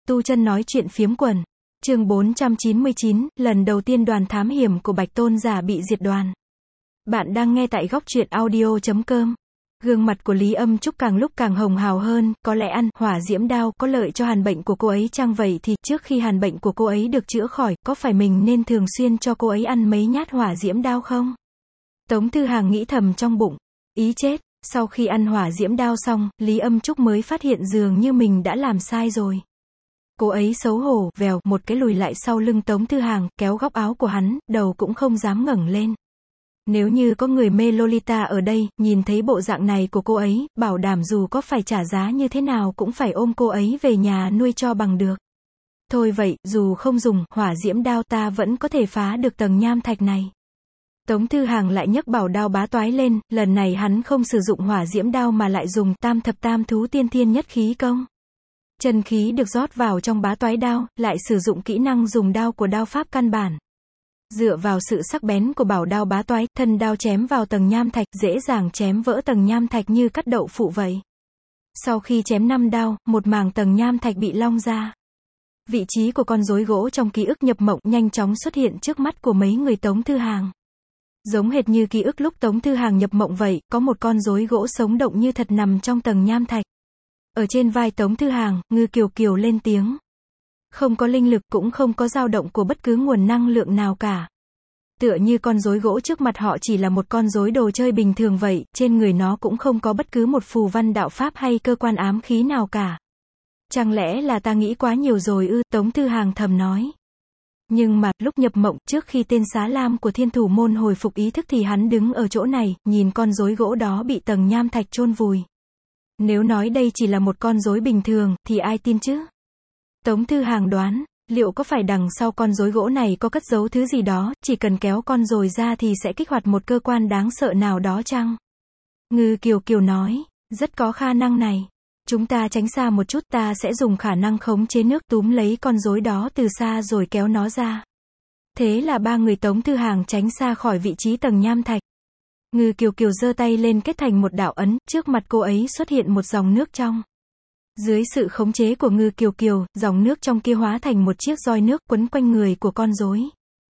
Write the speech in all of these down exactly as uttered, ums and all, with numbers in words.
Tu chân nói chuyện phiếm quần. Chương bốn trăm chín mươi chín, lần đầu tiên đoàn thám hiểm của Bạch Tôn giả bị diệt đoàn. Bạn đang nghe tại góc truyện audio chấm com. Gương mặt của Lý Âm Trúc càng lúc càng hồng hào hơn, có lẽ ăn hỏa diễm đao có lợi cho hàn bệnh của cô ấy chăng? Vậy thì trước khi hàn bệnh của cô ấy được chữa khỏi, có phải mình nên thường xuyên cho cô ấy ăn mấy nhát hỏa diễm đao không? Tống Thư Hàng nghĩ thầm trong bụng. Ý chết, sau khi ăn hỏa diễm đao xong, Lý Âm Trúc mới phát hiện dường như mình đã làm sai rồi. Cô ấy xấu hổ, vèo, một cái lùi lại sau lưng Tống Thư Hàng, kéo góc áo của hắn, đầu cũng không dám ngẩng lên. Nếu như có người mê Lolita ở đây, nhìn thấy bộ dạng này của cô ấy, bảo đảm dù có phải trả giá như thế nào cũng phải ôm cô ấy về nhà nuôi cho bằng được. Thôi vậy, dù không dùng hỏa diễm đao ta vẫn có thể phá được tầng nham thạch này. Tống Thư Hàng lại nhấc bảo đao bá toái lên, lần này hắn không sử dụng hỏa diễm đao mà lại dùng tam thập tam thú tiên thiên nhất khí công. Chân khí được rót vào trong bá toái đao, lại sử dụng kỹ năng dùng đao của đao pháp căn bản. Dựa vào sự sắc bén của bảo đao bá toái, thân đao chém vào tầng nham thạch, dễ dàng chém vỡ tầng nham thạch như cắt đậu phụ vậy. Sau khi chém năm đao, một mảng tầng nham thạch bị long ra. Vị trí của con rối gỗ trong ký ức nhập mộng nhanh chóng xuất hiện trước mắt của mấy người Tống Thư Hàng. Giống hệt như ký ức lúc Tống Thư Hàng nhập mộng vậy, có một con rối gỗ sống động như thật nằm trong tầng nham thạch. Ở trên vai Tống Thư Hàng, Ngư Kiều Kiều lên tiếng. Không có linh lực, cũng không có dao động của bất cứ nguồn năng lượng nào cả. Tựa như con rối gỗ trước mặt họ chỉ là một con rối đồ chơi bình thường vậy, trên người nó cũng không có bất cứ một phù văn đạo pháp hay cơ quan ám khí nào cả. Chẳng lẽ là ta nghĩ quá nhiều rồi ư? Tống Thư Hàng thầm nói. Nhưng mà, lúc nhập mộng, trước khi tên Xá Lam của Thiên Thủ Môn hồi phục ý thức thì hắn đứng ở chỗ này, nhìn con rối gỗ đó bị tầng nham thạch chôn vùi. Nếu nói đây chỉ là một con rối bình thường, thì ai tin chứ? Tống Thư Hàng đoán, liệu có phải đằng sau con rối gỗ này có cất giấu thứ gì đó, chỉ cần kéo con rồi ra thì sẽ kích hoạt một cơ quan đáng sợ nào đó chăng? Ngư Kiều Kiều nói, rất có khả năng này. Chúng ta tránh xa một chút, ta sẽ dùng khả năng khống chế nước túm lấy con rối đó từ xa rồi kéo nó ra. Thế là ba người Tống Thư Hàng tránh xa khỏi vị trí tầng nham thạch. Ngư Kiều Kiều giơ tay lên kết thành một đạo ấn, trước mặt cô ấy xuất hiện một dòng nước trong. Dưới sự khống chế của Ngư Kiều Kiều, dòng nước trong kia hóa thành một chiếc roi nước quấn quanh người của con rối.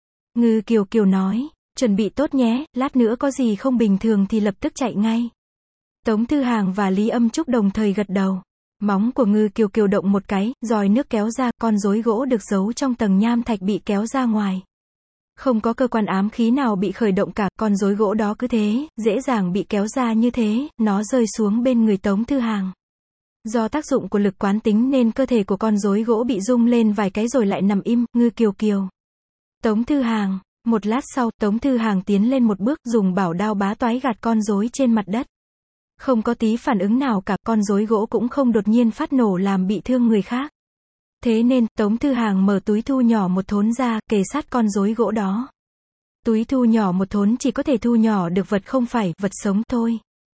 Ngư Kiều Kiều nói, chuẩn bị tốt nhé, lát nữa có gì không bình thường thì lập tức chạy ngay. Tống Thư Hàng và Lý Âm Trúc đồng thời gật đầu. Móng của Ngư Kiều Kiều động một cái, roi nước kéo ra, con rối gỗ được giấu trong tầng nham thạch bị kéo ra ngoài. Không có cơ quan ám khí nào bị khởi động cả, con rối gỗ đó cứ thế, dễ dàng bị kéo ra như thế, nó rơi xuống bên người Tống Thư Hàng. Do tác dụng của lực quán tính nên cơ thể của con rối gỗ bị rung lên vài cái rồi lại nằm im. Ngư Kiều Kiều. Tống Thư Hàng. Một lát sau, Tống Thư Hàng tiến lên một bước, dùng bảo đao bá toái gạt con rối trên mặt đất. Không có tí phản ứng nào cả, con rối gỗ cũng không đột nhiên phát nổ làm bị thương người khác. Thế nên, Tống Thư Hàng mở túi thu nhỏ một thốn ra, kề sát con rối gỗ đó. Túi thu nhỏ một thốn chỉ có thể thu nhỏ được vật không phải vật sống thôi.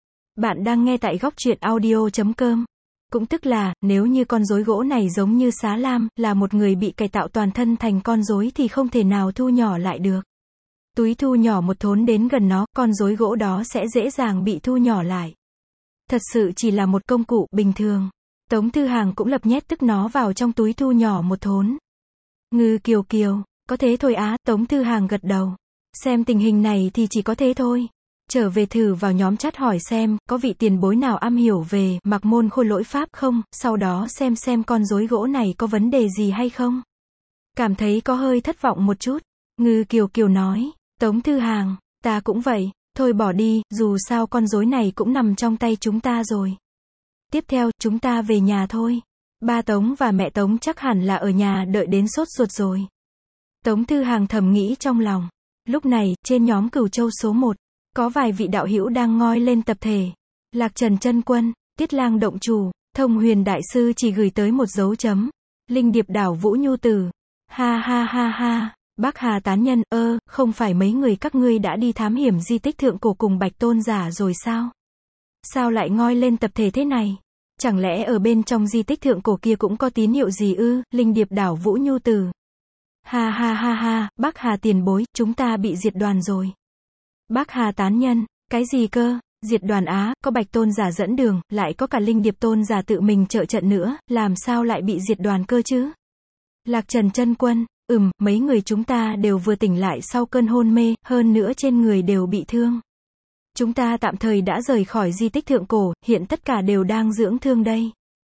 Bạn đang nghe tại góc truyện audio chấm com. Cũng tức là, nếu như con rối gỗ này giống như Xá Lam, là một người bị cải tạo toàn thân thành con rối thì không thể nào thu nhỏ lại được. Túi thu nhỏ một thốn đến gần nó, con rối gỗ đó sẽ dễ dàng bị thu nhỏ lại. Thật sự chỉ là một công cụ bình thường. Tống Thư Hàng cũng lập nhét tức nó vào trong túi thu nhỏ một thốn. Ngư Kiều Kiều, có thế thôi á? Tống Thư Hàng gật đầu. Xem tình hình này thì chỉ có thế thôi. Trở về thử vào nhóm chat hỏi xem, có vị tiền bối nào am hiểu về mặc môn khôi lỗi pháp không, sau đó xem xem con rối gỗ này có vấn đề gì hay không. Cảm thấy có hơi thất vọng một chút. Ngư Kiều Kiều nói, Tống Thư Hàng, ta cũng vậy, thôi bỏ đi, dù sao con rối này cũng nằm trong tay chúng ta rồi. Tiếp theo, chúng ta về nhà thôi. Ba Tống và mẹ Tống chắc hẳn là ở nhà đợi đến sốt ruột rồi. Tống Thư Hàng thầm nghĩ trong lòng. Lúc này, trên nhóm Cửu Châu số một, có vài vị đạo hữu đang ngoi lên tập thể. Lạc Trần Chân Quân, Tiết Lang Động Chủ, Thông Huyền Đại Sư chỉ gửi tới một dấu chấm. Linh Điệp Đảo Vũ Nhu Tử. Ha ha ha ha. Bác Hà Tán Nhân, ơ, không phải mấy người các ngươi đã đi thám hiểm di tích thượng cổ cùng Bạch Tôn giả rồi sao? Sao lại ngoi lên tập thể thế này? Chẳng lẽ ở bên trong di tích thượng cổ kia cũng có tín hiệu gì ư? Linh Điệp Đảo Vũ Nhu Tử. Ha ha ha ha, Bác Hà tiền bối, chúng ta bị diệt đoàn rồi. Bác Hà Tán Nhân, cái gì cơ? Diệt đoàn á, có Bạch Tôn giả dẫn đường, lại có cả Linh Điệp Tôn giả tự mình trợ trận nữa, làm sao lại bị diệt đoàn cơ chứ? Lạc Trần chân quân, ừm, mấy người chúng ta đều vừa tỉnh lại sau cơn hôn mê, hơn nữa trên người đều bị thương. Chúng ta tạm thời đã rời khỏi di tích thượng cổ, hiện tất cả đều đang dưỡng thương đây.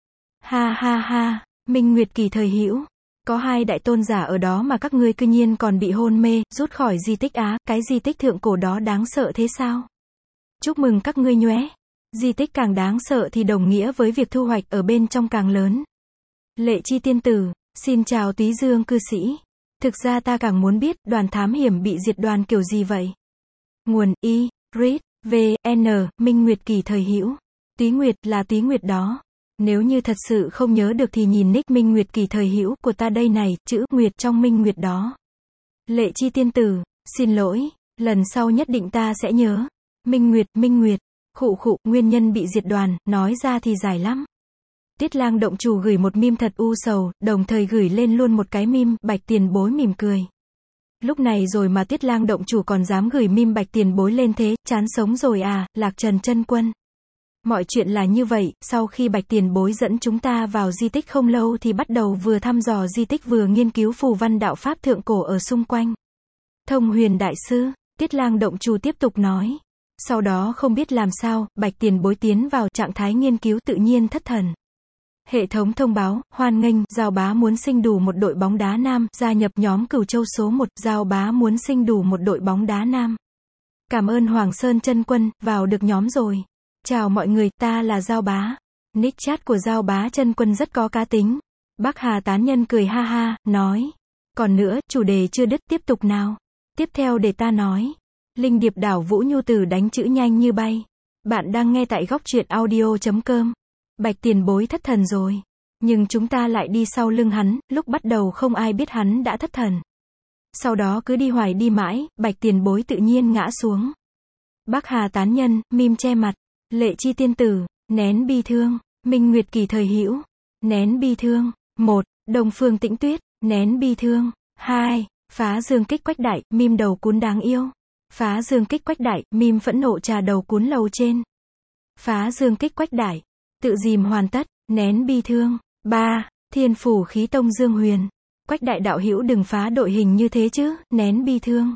Ha ha ha, Minh Nguyệt Kỳ thời hữu. Có hai đại tôn giả ở đó mà các ngươi cư nhiên còn bị hôn mê, rút khỏi di tích á, cái di tích thượng cổ đó đáng sợ thế sao? Chúc mừng các ngươi nhoé. Di tích càng đáng sợ thì đồng nghĩa với việc thu hoạch ở bên trong càng lớn. Lệ Chi tiên tử, xin chào Túy Dương cư sĩ. Thực ra ta càng muốn biết, đoàn thám hiểm bị diệt đoàn kiểu gì vậy? Nguồn, I, Read, V, N, Minh Nguyệt Kỳ thời hữu. Túy Nguyệt, là Túy Nguyệt đó. Nếu như thật sự không nhớ được thì nhìn nick Minh Nguyệt Kỳ thời hữu của ta đây này, chữ Nguyệt trong Minh Nguyệt đó. Lệ Chi tiên tử, xin lỗi, lần sau nhất định ta sẽ nhớ. Minh Nguyệt, Minh Nguyệt, khụ khụ, nguyên nhân bị diệt đoàn, nói ra thì dài lắm. Tiết Lang động chủ gửi một meme thật u sầu, đồng thời gửi lên luôn một cái meme, Bạch Tiền Bối mỉm cười. Lúc này rồi mà Tiết Lang động chủ còn dám gửi meme Bạch Tiền Bối lên thế, chán sống rồi à, Lạc Trần chân quân. Mọi chuyện là như vậy, sau khi Bạch Tiền Bối dẫn chúng ta vào di tích không lâu thì bắt đầu vừa thăm dò di tích vừa nghiên cứu phù văn đạo pháp thượng cổ ở xung quanh. Thông Huyền đại sư, Tiết Lang động chủ tiếp tục nói. Sau đó không biết làm sao, Bạch Tiền Bối tiến vào trạng thái nghiên cứu tự nhiên thất thần. Hệ thống thông báo, hoan nghênh, Giao Bá muốn sinh đủ một đội bóng đá nam, gia nhập nhóm Cửu Châu số một, Giao Bá muốn sinh đủ một đội bóng đá nam. Cảm ơn Hoàng Sơn chân quân, vào được nhóm rồi. Chào mọi người, ta là Giao Bá. Nick chat của Giao Bá chân quân rất có cá tính. Bắc Hà tán nhân cười ha ha, nói. Còn nữa, chủ đề chưa đứt, tiếp tục nào. Tiếp theo để ta nói. Linh Điệp đảo Vũ Nhu Tử đánh chữ nhanh như bay. Bạn đang nghe tại góc truyện audio chấm com. Bạch Tiền Bối thất thần rồi. Nhưng chúng ta lại đi sau lưng hắn, lúc bắt đầu không ai biết hắn đã thất thần. Sau đó cứ đi hoài đi mãi, Bạch Tiền Bối tự nhiên ngã xuống. Bắc Hà tán nhân, mim che mặt. Lệ Chi tiên tử, nén bi thương. Minh Nguyệt Kỳ thời hữu, nén bi thương. Một. Đông Phương Tĩnh Tuyết, nén bi thương. Hai. Phá Dương Kích Quách Đại, mim đầu cuốn đáng yêu. Phá Dương Kích Quách Đại, mim phẫn nộ trà đầu cuốn lầu trên. Phá Dương Kích Quách Đại, tự dìm hoàn tất, nén bi thương. Ba. Thiên Phủ Khí Tông Dương Huyền. Quách Đại đạo hữu đừng phá đội hình như thế chứ, nén bi thương.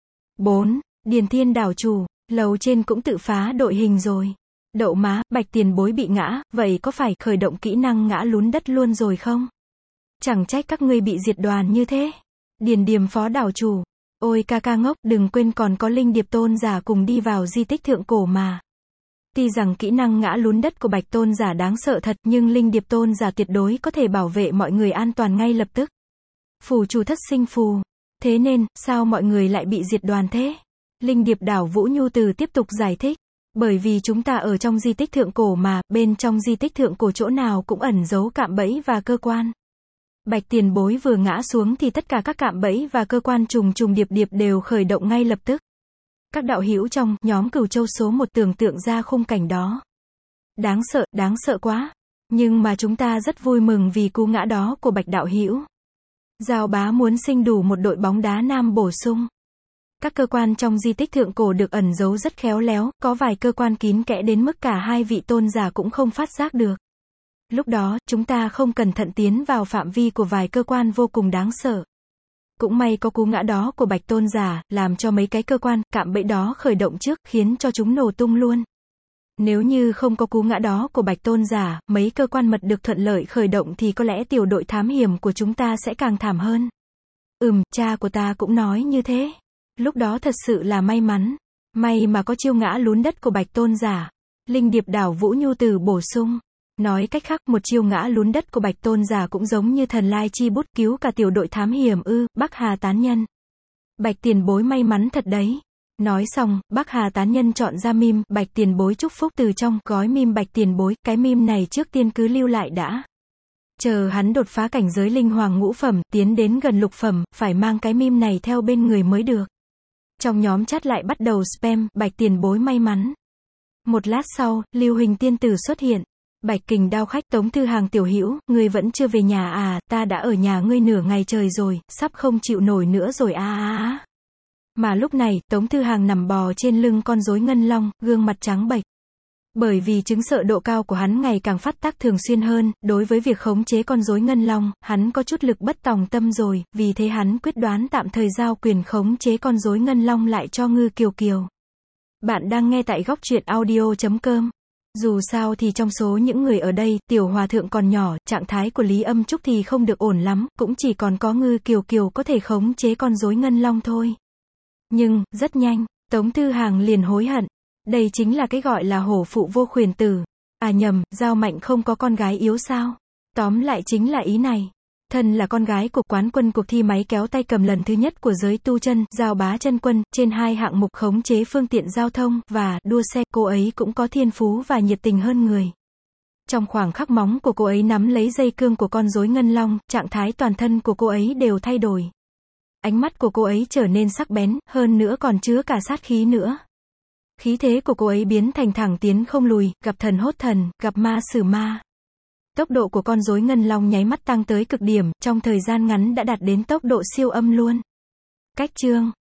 Bốn. Điền Thiên đảo chủ, lầu trên cũng tự phá đội hình rồi. Đậu má, Bạch Tiền Bối bị ngã, vậy có phải khởi động kỹ năng ngã lún đất luôn rồi không? Chẳng trách các ngươi bị diệt đoàn như thế. Điền Điềm phó đảo chủ. Ôi ca ca ngốc, đừng quên còn có Linh Điệp Tôn giả cùng đi vào di tích thượng cổ mà. Tuy rằng kỹ năng ngã lún đất của Bạch Tôn giả đáng sợ thật, nhưng Linh Điệp Tôn giả tuyệt đối có thể bảo vệ mọi người an toàn ngay lập tức. Phù chủ thất sinh phù. Thế nên, sao mọi người lại bị diệt đoàn thế? Linh Điệp đảo Vũ Nhu Từ tiếp tục giải thích. Bởi vì chúng ta ở trong di tích thượng cổ mà, bên trong di tích thượng cổ chỗ nào cũng ẩn giấu cạm bẫy và cơ quan. Bạch Tiền Bối vừa ngã xuống thì tất cả các cạm bẫy và cơ quan trùng trùng điệp điệp đều khởi động ngay lập tức. Các đạo hữu trong nhóm Cửu Châu số một tưởng tượng ra khung cảnh đó. Đáng sợ, đáng sợ quá. Nhưng mà chúng ta rất vui mừng vì cú ngã đó của Bạch đạo hữu. Giao Bá muốn sinh đủ một đội bóng đá nam bổ sung. Các cơ quan trong di tích thượng cổ được ẩn giấu rất khéo léo, có vài cơ quan kín kẽ đến mức cả hai vị tôn giả cũng không phát giác được. Lúc đó, chúng ta không cẩn thận tiến vào phạm vi của vài cơ quan vô cùng đáng sợ. Cũng may có cú ngã đó của Bạch Tôn giả, làm cho mấy cái cơ quan, cạm bẫy đó khởi động trước, khiến cho chúng nổ tung luôn. Nếu như không có cú ngã đó của Bạch Tôn giả, mấy cơ quan mật được thuận lợi khởi động thì có lẽ tiểu đội thám hiểm của chúng ta sẽ càng thảm hơn. Ừm, cha của ta cũng nói như thế. Lúc đó thật sự là may mắn. May mà có chiêu ngã lún đất của Bạch Tôn giả. Linh Điệp đảo Vũ Nhu Từ bổ sung. Nói cách khác, một chiêu ngã lún đất của Bạch Tôn giả cũng giống như thần lai chi bút cứu cả tiểu đội thám hiểm ư, Bắc Hà tán nhân. Bạch Tiền Bối may mắn thật đấy. Nói xong, Bắc Hà tán nhân chọn ra meme, Bạch Tiền Bối chúc phúc từ trong gói meme Bạch Tiền Bối, cái meme này trước tiên cứ lưu lại đã. Chờ hắn đột phá cảnh giới linh hoàng ngũ phẩm, tiến đến gần lục phẩm, phải mang cái meme này theo bên người mới được. Trong nhóm chat lại bắt đầu spam, Bạch Tiền Bối may mắn. Một lát sau, Lưu Huỳnh tiên tử xuất hiện. Bạch Kình đao khách Tống Thư Hàng tiểu hữu, ngươi vẫn chưa về nhà à, ta đã ở nhà ngươi nửa ngày trời rồi, sắp không chịu nổi nữa rồi a a a. Mà lúc này, Tống Thư Hàng nằm bò trên lưng con rối ngân long, gương mặt trắng bệch. Bởi vì chứng sợ độ cao của hắn ngày càng phát tác thường xuyên hơn, đối với việc khống chế con rối ngân long, hắn có chút lực bất tòng tâm rồi, vì thế hắn quyết đoán tạm thời giao quyền khống chế con rối ngân long lại cho Ngư Kiều Kiều. Bạn đang nghe tại góc truyện audio chấm com. Dù sao thì trong số những người ở đây, tiểu hòa thượng còn nhỏ, trạng thái của Lý Âm Trúc thì không được ổn lắm, cũng chỉ còn có Ngư Kiều Kiều có thể khống chế con rối ngân long thôi. Nhưng, rất nhanh, Tống Thư Hàng liền hối hận. Đây chính là cái gọi là hổ phụ vô khuyển tử. À nhầm, Giao Mạnh không có con gái yếu sao? Tóm lại chính là ý này. Thân là con gái của quán quân cuộc thi máy kéo tay cầm lần thứ nhất của giới tu chân, Giao Bá Chân Quân, trên hai hạng mục khống chế phương tiện giao thông, và đua xe, cô ấy cũng có thiên phú và nhiệt tình hơn người. Trong khoảng khắc móng của cô ấy nắm lấy dây cương của con rối ngân long, trạng thái toàn thân của cô ấy đều thay đổi. Ánh mắt của cô ấy trở nên sắc bén, hơn nữa còn chứa cả sát khí nữa. Khí thế của cô ấy biến thành thẳng tiến không lùi, gặp thần hốt thần, gặp ma xử ma. Tốc độ của con rối ngân long nháy mắt tăng tới cực điểm, trong thời gian ngắn đã đạt đến tốc độ siêu âm luôn. Cách chương